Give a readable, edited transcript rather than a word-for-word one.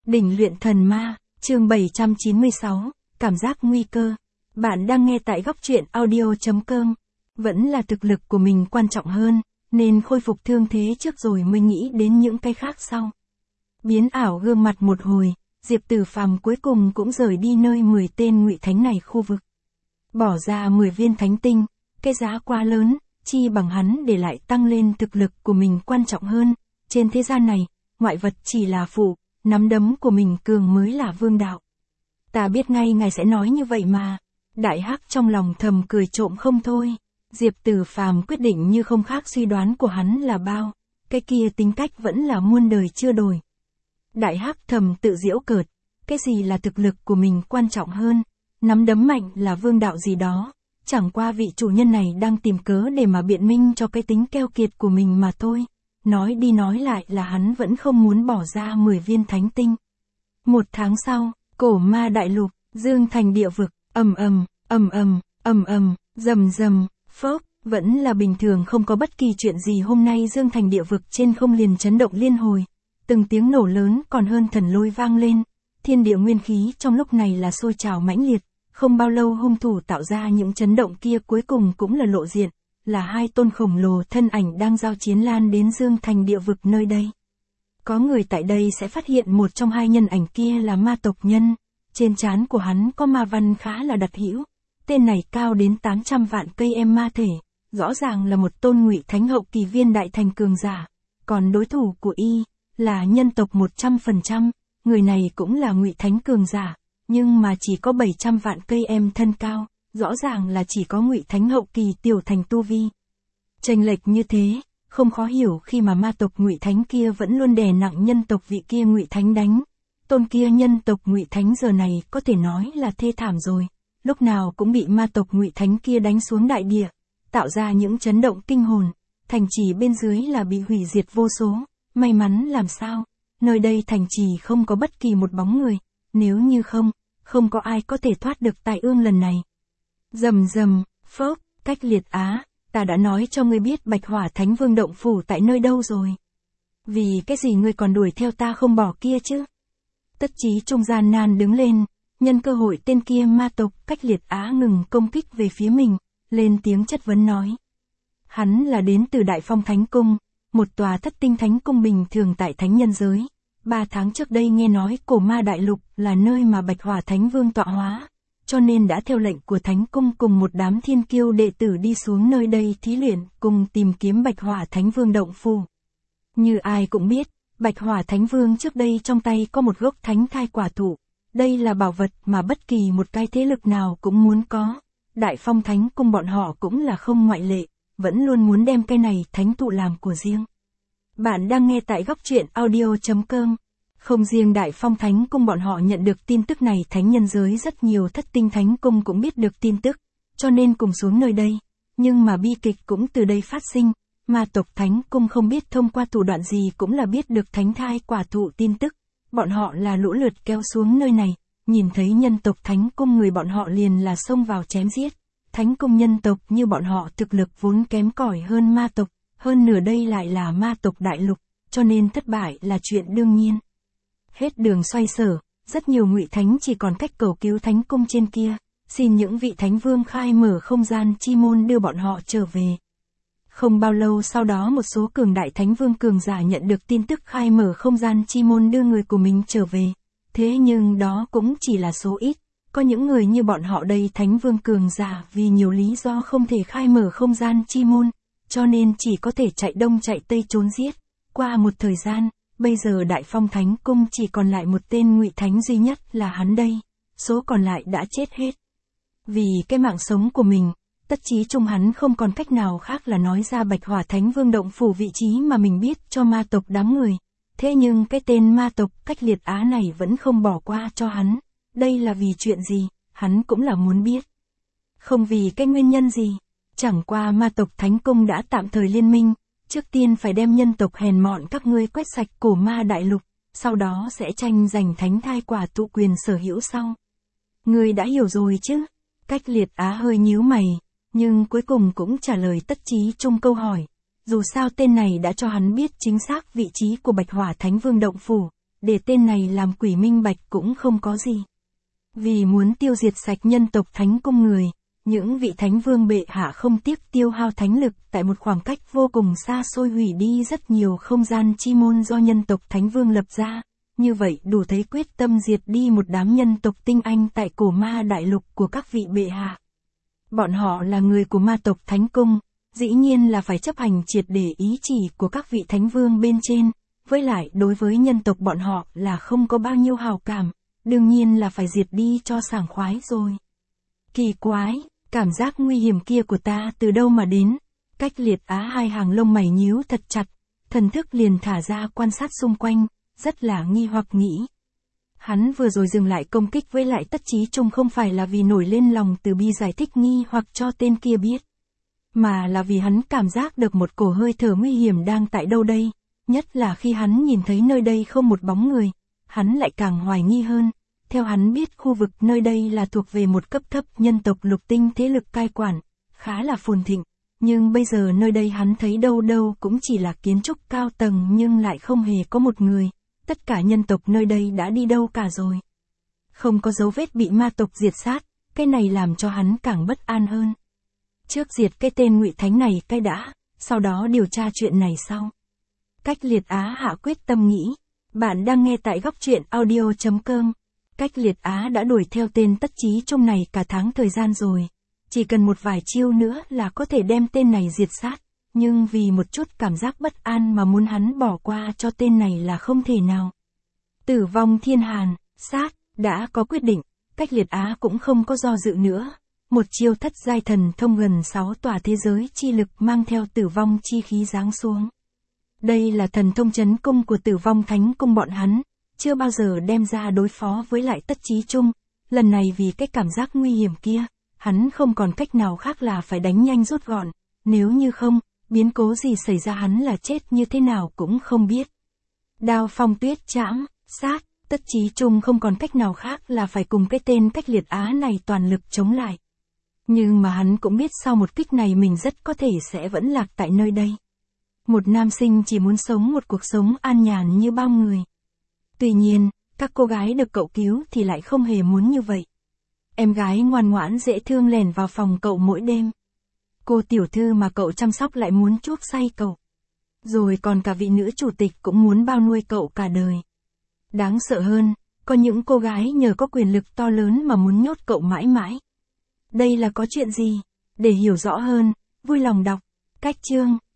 Đỉnh luyện thần ma, chương 796, cảm giác nguy cơ. Bạn đang nghe tại góc truyện audio.com. Vẫn là thực lực của mình quan trọng hơn, nên khôi phục thương thế trước rồi mới nghĩ đến những cái khác sau. Biến ảo gương mặt một hồi, Diệp Tử Phàm cuối cùng cũng rời đi nơi 10 tên ngụy thánh này khu vực. Bỏ ra 10 viên thánh tinh, cái giá quá lớn, chi bằng hắn để lại tăng lên thực lực của mình quan trọng hơn. Trên thế gian này, ngoại vật chỉ là phụ, nắm đấm của mình cường mới là vương đạo. Ta biết ngay ngài sẽ nói như vậy mà. Đại Hắc trong lòng thầm cười trộm không thôi. Diệp Tử Phàm quyết định như không khác suy đoán của hắn là bao. Cái kia tính cách vẫn là muôn đời chưa đổi. Đại Hắc thầm tự giễu cợt. Cái gì là thực lực của mình quan trọng hơn? Nắm đấm mạnh là vương đạo gì đó. Chẳng qua vị chủ nhân này đang tìm cớ để mà biện minh cho cái tính keo kiệt của mình mà thôi. Nói đi nói lại là hắn vẫn không muốn bỏ ra 10 viên thánh tinh. Một tháng sau, cổ ma đại lục, Dương Thành địa vực, rầm rầm, phốc, vẫn là bình thường không có bất kỳ chuyện gì. Hôm nay Dương Thành địa vực trên không liền chấn động liên hồi. Từng tiếng nổ lớn còn hơn thần lôi vang lên. Thiên địa nguyên khí trong lúc này là sôi trào mãnh liệt. Không bao lâu hung thủ tạo ra những chấn động kia cuối cùng cũng là lộ diện. Là hai tôn khổng lồ thân ảnh đang giao chiến lan đến Dương Thành địa vực nơi đây. Có người tại đây sẽ phát hiện một trong hai nhân ảnh kia là ma tộc nhân. Trên trán của hắn có ma văn khá là đặc hữu. Tên này cao đến 800 vạn cây em ma thể. Rõ ràng là một tôn ngụy thánh hậu kỳ viên đại thành cường giả. Còn đối thủ của y là nhân tộc 100%. Người này cũng là ngụy thánh cường giả. Nhưng mà chỉ có 700 vạn cây em thân cao. Rõ ràng là chỉ có ngụy thánh hậu kỳ tiểu thành tu vi. Chênh lệch như thế, không khó hiểu khi mà ma tộc ngụy thánh kia vẫn luôn đè nặng nhân tộc vị kia ngụy thánh đánh. Tôn kia nhân tộc ngụy thánh giờ này có thể nói là thê thảm rồi, lúc nào cũng bị ma tộc ngụy thánh kia đánh xuống đại địa, tạo ra những chấn động kinh hồn, thành trì bên dưới là bị hủy diệt vô số. May mắn làm sao, nơi đây thành trì không có bất kỳ một bóng người, nếu như không có ai có thể thoát được tai ương lần này. Rầm rầm, phốc, Cách Liệt Á, ta đã nói cho ngươi biết Bạch Hỏa Thánh Vương động phủ tại nơi đâu rồi. Vì cái gì ngươi còn đuổi theo ta không bỏ kia chứ? Tất Chí Trung gian nan đứng lên, nhân cơ hội tên kia ma tộc Cách Liệt Á ngừng công kích về phía mình, lên tiếng chất vấn nói. Hắn là đến từ Đại Phong Thánh Cung, một tòa thất tinh thánh cung bình thường tại thánh nhân giới. 3 tháng trước đây nghe nói cổ ma đại lục là nơi mà Bạch Hỏa Thánh Vương tọa hóa. Cho nên đã theo lệnh của Thánh Cung cùng một đám thiên kiêu đệ tử đi xuống nơi đây thí luyện cùng tìm kiếm Bạch Hỏa Thánh Vương động phủ. Như ai cũng biết, Bạch Hỏa Thánh Vương trước đây trong tay có một gốc thánh thai quả thụ. Đây là bảo vật mà bất kỳ một cái thế lực nào cũng muốn có. Đại Phong Thánh Cung bọn họ cũng là không ngoại lệ, vẫn luôn muốn đem cây này thánh thụ làm của riêng. Bạn đang nghe tại góc truyện audio.com. Không riêng Đại Phong Thánh Cung bọn họ nhận được tin tức này, thánh nhân giới rất nhiều thất tinh thánh cung cũng biết được tin tức, cho nên cùng xuống nơi đây. Nhưng mà bi kịch cũng từ đây phát sinh, ma tộc Thánh Cung không biết thông qua thủ đoạn gì cũng là biết được thánh thai quả thụ tin tức. Bọn họ là lũ lượt kéo xuống nơi này, nhìn thấy nhân tộc Thánh Cung người bọn họ liền là xông vào chém giết. Thánh Cung nhân tộc như bọn họ thực lực vốn kém cỏi hơn ma tộc, hơn nửa đây lại là ma tộc đại lục, cho nên thất bại là chuyện đương nhiên. Hết đường xoay sở, rất nhiều ngụy thánh chỉ còn cách cầu cứu Thánh Cung trên kia, xin những vị thánh vương khai mở không gian chi môn đưa bọn họ trở về. Không bao lâu sau đó một số cường đại thánh vương cường giả nhận được tin tức khai mở không gian chi môn đưa người của mình trở về. Thế nhưng đó cũng chỉ là số ít, có những người như bọn họ đây thánh vương cường giả vì nhiều lý do không thể khai mở không gian chi môn, cho nên chỉ có thể chạy đông chạy tây trốn giết. Qua một thời gian, bây giờ Đại Phong Thánh Cung chỉ còn lại một tên ngụy thánh duy nhất là hắn đây, số còn lại đã chết hết. Vì cái mạng sống của mình, Tất Chí Trung hắn không còn cách nào khác là nói ra Bạch Hỏa Thánh Vương động phủ vị trí mà mình biết cho ma tộc đám người. Thế nhưng cái tên ma tộc Cách Liệt Á này vẫn không bỏ qua cho hắn. Đây là vì chuyện gì, hắn cũng là muốn biết. Không vì cái nguyên nhân gì, chẳng qua ma tộc Thánh Cung đã tạm thời liên minh. Trước tiên phải đem nhân tộc hèn mọn các ngươi quét sạch cổ ma đại lục, sau đó sẽ tranh giành thánh thai quả thụ quyền sở hữu sau. Ngươi đã hiểu rồi chứ? Cách Liệt Á hơi nhíu mày, nhưng cuối cùng cũng trả lời Tất Chí Trung câu hỏi. Dù sao tên này đã cho hắn biết chính xác vị trí của Bạch Hỏa Thánh Vương động phủ, để tên này làm quỷ minh bạch cũng không có gì. Vì muốn tiêu diệt sạch nhân tộc thánh cung người, những vị thánh vương bệ hạ không tiếc tiêu hao thánh lực tại một khoảng cách vô cùng xa xôi hủy đi rất nhiều không gian chi môn do nhân tộc thánh vương lập ra. Như vậy đủ thấy quyết tâm diệt đi một đám nhân tộc tinh anh tại cổ ma đại lục của các vị bệ hạ. Bọn họ là người của ma tộc thánh cung, dĩ nhiên là phải chấp hành triệt để ý chỉ của các vị thánh vương bên trên, với lại đối với nhân tộc bọn họ là không có bao nhiêu hào cảm, đương nhiên là phải diệt đi cho sảng khoái rồi. Kỳ quái, cảm giác nguy hiểm kia của ta từ đâu mà đến? Cách Liệt Á hai hàng lông mày nhíu thật chặt, thần thức liền thả ra quan sát xung quanh, rất là nghi hoặc nghĩ. Hắn vừa rồi dừng lại công kích với lại Tất Chí Trung không phải là vì nổi lên lòng từ bi giải thích nghi hoặc cho tên kia biết, mà là vì hắn cảm giác được một cổ hơi thở nguy hiểm đang tại đâu đây, nhất là khi hắn nhìn thấy nơi đây không một bóng người, hắn lại càng hoài nghi hơn. Theo hắn biết khu vực nơi đây là thuộc về một cấp thấp nhân tộc lục tinh thế lực cai quản, khá là phồn thịnh, nhưng bây giờ nơi đây hắn thấy đâu đâu cũng chỉ là kiến trúc cao tầng nhưng lại không hề có một người, tất cả nhân tộc nơi đây đã đi đâu cả rồi. Không có dấu vết bị ma tộc diệt sát, cái này làm cho hắn càng bất an hơn. Trước diệt cái tên Ngụy Thánh này cái đã, sau đó điều tra chuyện này sau. Cách Liệt Á hạ quyết tâm nghĩ. Bạn đang nghe tại góc truyện audio.com. Cách Liệt Á đã đuổi theo tên Tất Chí Trung này cả tháng thời gian rồi. Chỉ cần một vài chiêu nữa là có thể đem tên này diệt sát. Nhưng vì một chút cảm giác bất an mà muốn hắn bỏ qua cho tên này là không thể nào. Tử vong thiên hàn, sát, đã có quyết định. Cách Liệt Á cũng không có do dự nữa. Một chiêu thất giai thần thông gần 6 tòa thế giới chi lực mang theo tử vong chi khí giáng xuống. Đây là thần thông chấn cung của Tử Vong Thánh Cung bọn hắn, chưa bao giờ đem ra đối phó với lại Tất Chí Trung, lần này vì cái cảm giác nguy hiểm kia, hắn không còn cách nào khác là phải đánh nhanh rút gọn, nếu như không, biến cố gì xảy ra hắn là chết như thế nào cũng không biết. Đao phong tuyết trảm, sát, Tất Chí Trung không còn cách nào khác là phải cùng cái tên Cách Liệt Á này toàn lực chống lại. Nhưng mà hắn cũng biết sau một kích này mình rất có thể sẽ vẫn lạc tại nơi đây. Một nam sinh chỉ muốn sống một cuộc sống an nhàn như bao người. Tuy nhiên, các cô gái được cậu cứu thì lại không hề muốn như vậy. Em gái ngoan ngoãn dễ thương lẻn vào phòng cậu mỗi đêm. Cô tiểu thư mà cậu chăm sóc lại muốn chuốc say cậu. Rồi còn cả vị nữ chủ tịch cũng muốn bao nuôi cậu cả đời. Đáng sợ hơn, có những cô gái nhờ có quyền lực to lớn mà muốn nhốt cậu mãi mãi. Đây là có chuyện gì? Để hiểu rõ hơn, vui lòng đọc. Cách chương.